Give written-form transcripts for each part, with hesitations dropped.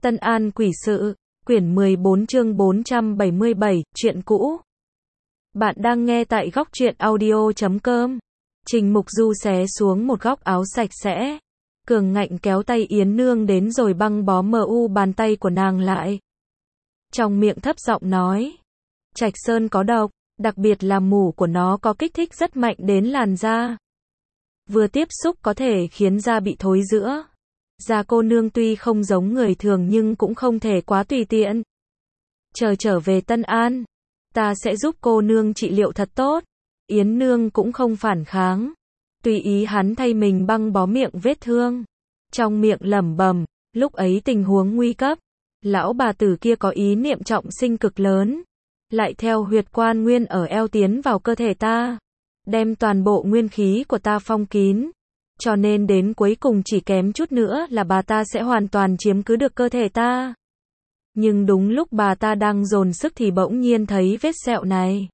Tân An Quỷ Sự, quyển 14 chương 477, chuyện cũ. Bạn đang nghe tại góc truyện audio.com. Trình Mục Du xé xuống một góc áo sạch sẽ. Cường ngạnh kéo tay Yến Nương đến rồi băng bó bàn tay của nàng lại. Trong miệng thấp giọng nói. Trạch Sơn có độc, đặc biệt là mủ của nó có kích thích rất mạnh đến làn da. Vừa tiếp xúc có thể khiến da bị thối rữa. Da cô nương tuy không giống người thường nhưng cũng không thể quá tùy tiện. Chờ trở về Tân An, ta sẽ giúp cô nương trị liệu thật tốt. Yến Nương cũng không phản kháng. Tùy ý hắn thay mình băng bó miệng vết thương. Trong miệng lẩm bẩm, lúc ấy tình huống nguy cấp. Lão bà tử kia có ý niệm trọng sinh cực lớn. Lại theo huyệt quan nguyên ở eo tiến vào cơ thể ta. Đem toàn bộ nguyên khí của ta phong kín. Cho nên đến cuối cùng chỉ kém chút nữa là bà ta sẽ hoàn toàn chiếm cứ được cơ thể ta. Nhưng đúng lúc bà ta đang dồn sức thì bỗng nhiên thấy vết sẹo này.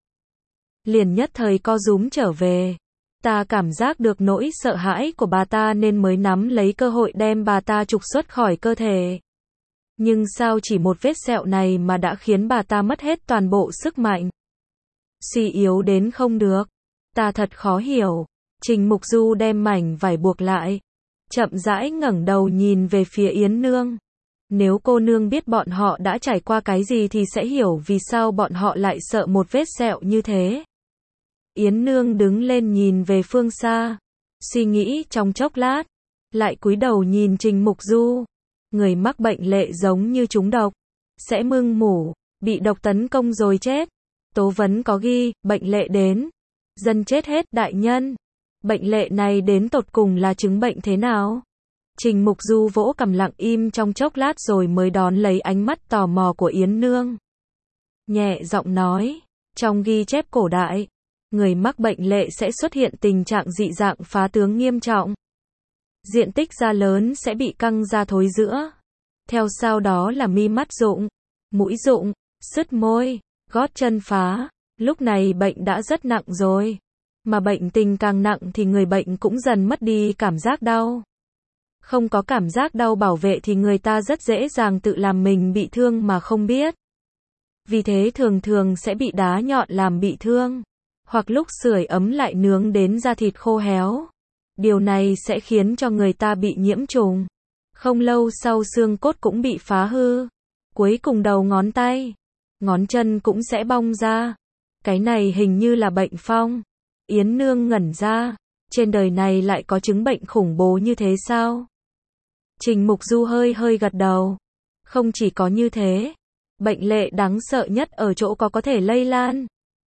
Liền nhất thời co rúm trở về. Ta cảm giác được nỗi sợ hãi của bà ta nên mới nắm lấy cơ hội đem bà ta trục xuất khỏi cơ thể. Nhưng sao chỉ một vết sẹo này mà đã khiến bà ta mất hết toàn bộ sức mạnh. Suy yếu đến không được. Ta thật khó hiểu. Trình Mục Du đem mảnh vải buộc lại. Chậm rãi ngẩng đầu nhìn về phía Yến Nương. Nếu cô nương biết bọn họ đã trải qua cái gì thì sẽ hiểu vì sao bọn họ lại sợ một vết sẹo như thế. Yến Nương đứng lên nhìn về phương xa. Suy nghĩ trong chốc lát. Lại cúi đầu nhìn Trình Mục Du. Người mắc bệnh lệ giống như trúng độc. Sẽ mưng mủ, bị độc tấn công rồi chết. Tố vấn có ghi, bệnh lệ đến. Dân chết hết đại nhân. Bệnh lệ này đến tột cùng là chứng bệnh thế nào? Trình Mục Du vỗ cằm lặng im trong chốc lát rồi mới đón lấy ánh mắt tò mò của Yến Nương. Nhẹ giọng nói, trong ghi chép cổ đại, người mắc bệnh lệ sẽ xuất hiện tình trạng dị dạng phá tướng nghiêm trọng. Diện tích da lớn sẽ bị căng da thối rữa. Theo sau đó là mi mắt rụng, mũi rụng, sứt môi, gót chân phá. Lúc này bệnh đã rất nặng rồi. Mà bệnh tình càng nặng thì người bệnh cũng dần mất đi cảm giác đau. Không có cảm giác đau bảo vệ thì người ta rất dễ dàng tự làm mình bị thương mà không biết. Vì thế thường thường sẽ bị đá nhọn làm bị thương. Hoặc lúc sưởi ấm lại nướng đến da thịt khô héo. Điều này sẽ khiến cho người ta bị nhiễm trùng. Không lâu sau xương cốt cũng bị phá hư. Cuối cùng đầu ngón tay, ngón chân cũng sẽ bong ra. Cái này hình như là bệnh phong. Yến Nương ngẩn ra, trên đời này lại có chứng bệnh khủng bố như thế sao? Trình Mục Du hơi gật đầu. Không chỉ có như thế, bệnh lệ đáng sợ nhất ở chỗ có thể lây lan.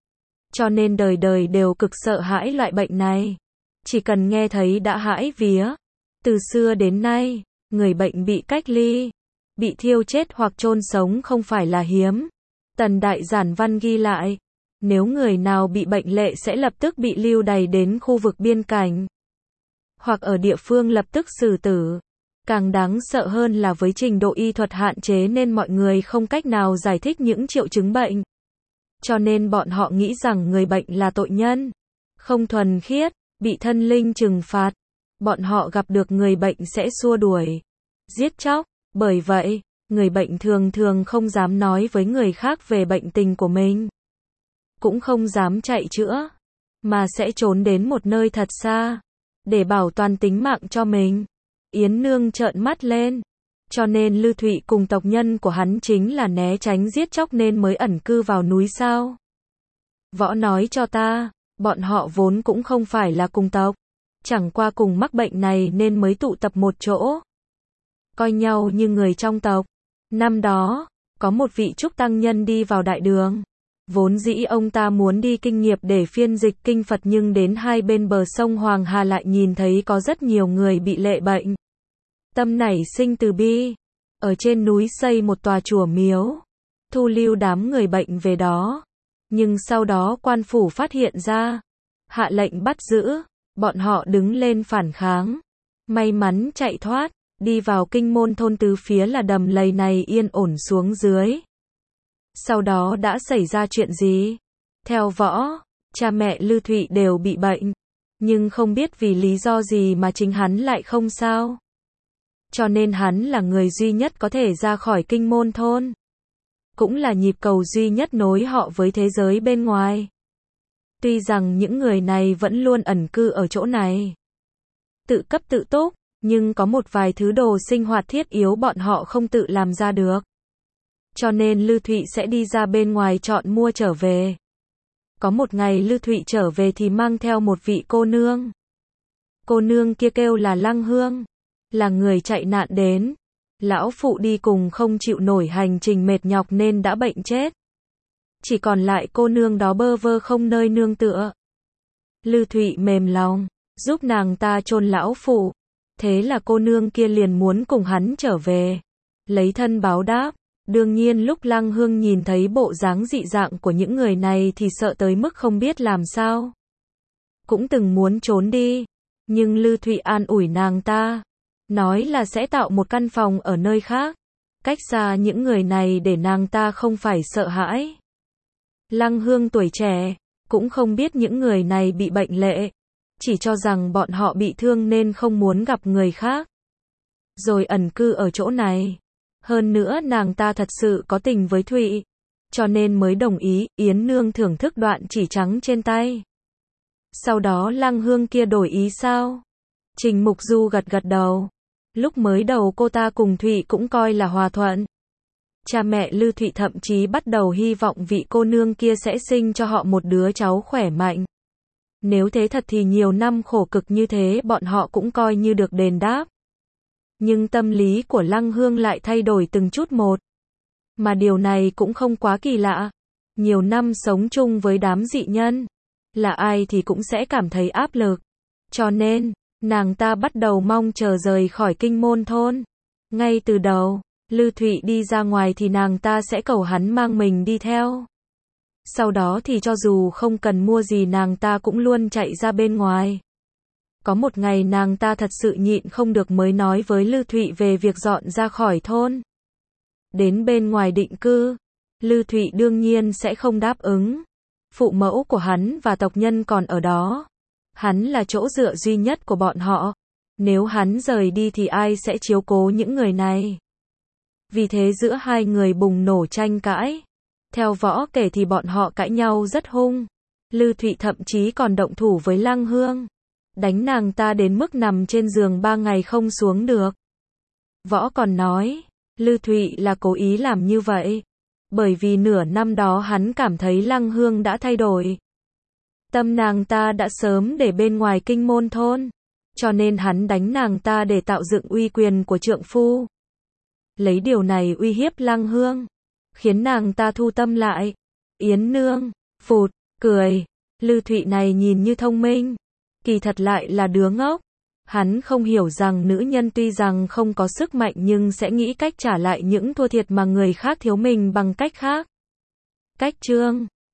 Cho nên đời đời đều cực sợ hãi loại bệnh này. Chỉ cần nghe thấy đã hãi vía. Từ xưa đến nay, người bệnh bị cách ly, bị thiêu chết hoặc chôn sống không phải là hiếm. Tần Đại Giản Văn ghi lại. Nếu người nào bị bệnh lệ sẽ lập tức bị lưu đày đến khu vực biên cảnh. Hoặc ở địa phương lập tức xử tử. Càng đáng sợ hơn là với trình độ y thuật hạn chế nên mọi người không cách nào giải thích những triệu chứng bệnh. Cho nên bọn họ nghĩ rằng người bệnh là tội nhân. Không thuần khiết, bị thân linh trừng phạt. Bọn họ gặp được người bệnh sẽ xua đuổi, giết chóc. Bởi vậy, người bệnh thường thường không dám nói với người khác về bệnh tình của mình. Cũng không dám chạy chữa, mà sẽ trốn đến một nơi thật xa, để bảo toàn tính mạng cho mình. Yến Nương trợn mắt lên. Cho nên Lư Thụy cùng tộc nhân của hắn chính là né tránh giết chóc nên mới ẩn cư vào núi sao? Võ nói cho ta, bọn họ vốn cũng không phải là cùng tộc. Chẳng qua cùng mắc bệnh này nên mới tụ tập một chỗ. Coi nhau như người trong tộc. Năm đó, có một vị trúc tăng nhân đi vào đại đường. Vốn dĩ ông ta muốn đi kinh nghiệp để phiên dịch kinh Phật nhưng đến hai bên bờ sông Hoàng Hà lại nhìn thấy có rất nhiều người bị lệ bệnh. Tâm nảy sinh từ bi. Ở trên núi xây một tòa chùa miếu. Thu lưu đám người bệnh về đó. Nhưng sau đó quan phủ phát hiện ra. Hạ lệnh bắt giữ. Bọn họ đứng lên phản kháng. May mắn chạy thoát. Đi vào kinh môn thôn tứ phía là đầm lầy này yên ổn xuống dưới. Sau đó đã xảy ra chuyện gì? Theo Võ, cha mẹ Lư Thụy đều bị bệnh. Nhưng không biết vì lý do gì mà chính hắn lại không sao. cho nên hắn là người duy nhất có thể ra khỏi Kinh Môn thôn. Cũng là nhịp cầu duy nhất nối họ với thế giới bên ngoài. Tuy rằng những người này vẫn luôn ẩn cư ở chỗ này, tự cấp tự túc, nhưng có một vài thứ đồ sinh hoạt thiết yếu bọn họ không tự làm ra được. Cho nên Lư Thụy sẽ đi ra bên ngoài chọn mua trở về. Có một ngày Lư Thụy trở về thì mang theo một vị cô nương. Cô nương kia kêu là Lăng Hương, là người chạy nạn đến. Lão phụ đi cùng không chịu nổi hành trình mệt nhọc nên đã bệnh chết. Chỉ còn lại cô nương đó bơ vơ không nơi nương tựa. Lư Thụy mềm lòng, giúp nàng ta chôn lão phụ. Thế là cô nương kia liền muốn cùng hắn trở về, lấy thân báo đáp. Đương nhiên lúc Lăng Hương nhìn thấy bộ dáng dị dạng của những người này thì sợ tới mức không biết làm sao. Cũng từng muốn trốn đi, nhưng Lư Thụy an ủi nàng ta, nói là sẽ tạo một căn phòng ở nơi khác, cách xa những người này để nàng ta không phải sợ hãi. Lăng Hương tuổi trẻ, cũng không biết những người này bị bệnh lệ, chỉ cho rằng bọn họ bị thương nên không muốn gặp người khác, rồi ẩn cư ở chỗ này. Hơn nữa nàng ta thật sự có tình với Thụy, cho nên mới đồng ý. Yến Nương thưởng thức đoạn chỉ trắng trên tay. Sau đó Lăng Hương kia đổi ý sao? Trình Mục Du gật gật đầu. Lúc mới đầu cô ta cùng Thụy cũng coi là hòa thuận. Cha mẹ Lư Thụy thậm chí bắt đầu hy vọng vị cô nương kia sẽ sinh cho họ một đứa cháu khỏe mạnh. Nếu thế thật thì nhiều năm khổ cực như thế bọn họ cũng coi như được đền đáp. Nhưng tâm lý của Lăng Hương lại thay đổi từng chút một. Mà điều này cũng không quá kỳ lạ. Nhiều năm sống chung với đám dị nhân, là ai thì cũng sẽ cảm thấy áp lực. Cho nên, nàng ta bắt đầu mong chờ rời khỏi Kinh Môn thôn. Ngay từ đầu, Lư Thụy đi ra ngoài thì nàng ta sẽ cầu hắn mang mình đi theo. Sau đó thì cho dù không cần mua gì nàng ta cũng luôn chạy ra bên ngoài. Có một ngày nàng ta thật sự nhịn không được mới nói với Lư Thụy về việc dọn ra khỏi thôn, đến bên ngoài định cư. Lư Thụy đương nhiên sẽ không đáp ứng. Phụ mẫu của hắn và tộc nhân còn ở đó. Hắn là chỗ dựa duy nhất của bọn họ. Nếu hắn rời đi thì ai sẽ chiếu cố những người này? Vì thế giữa hai người bùng nổ tranh cãi. Theo Võ kể thì bọn họ cãi nhau rất hung. Lư Thụy thậm chí còn động thủ với Lăng Hương, đánh nàng ta đến mức nằm trên giường 3 ngày không xuống được. Võ còn nói, Lư Thụy là cố ý làm như vậy, bởi vì nửa năm đó hắn cảm thấy Lăng Hương đã thay đổi. Tâm nàng ta đã sớm để bên ngoài Kinh Môn thôn, cho nên hắn đánh nàng ta để tạo dựng uy quyền của trượng phu. Lấy điều này uy hiếp Lăng Hương, khiến nàng ta thu tâm lại. Yến Nương, phụt, cười, Lư Thụy này nhìn như thông minh, kỳ thật lại là đứa ngốc. Hắn không hiểu rằng nữ nhân tuy rằng không có sức mạnh nhưng sẽ nghĩ cách trả lại những thua thiệt mà người khác thiếu mình bằng cách khác. Cách chương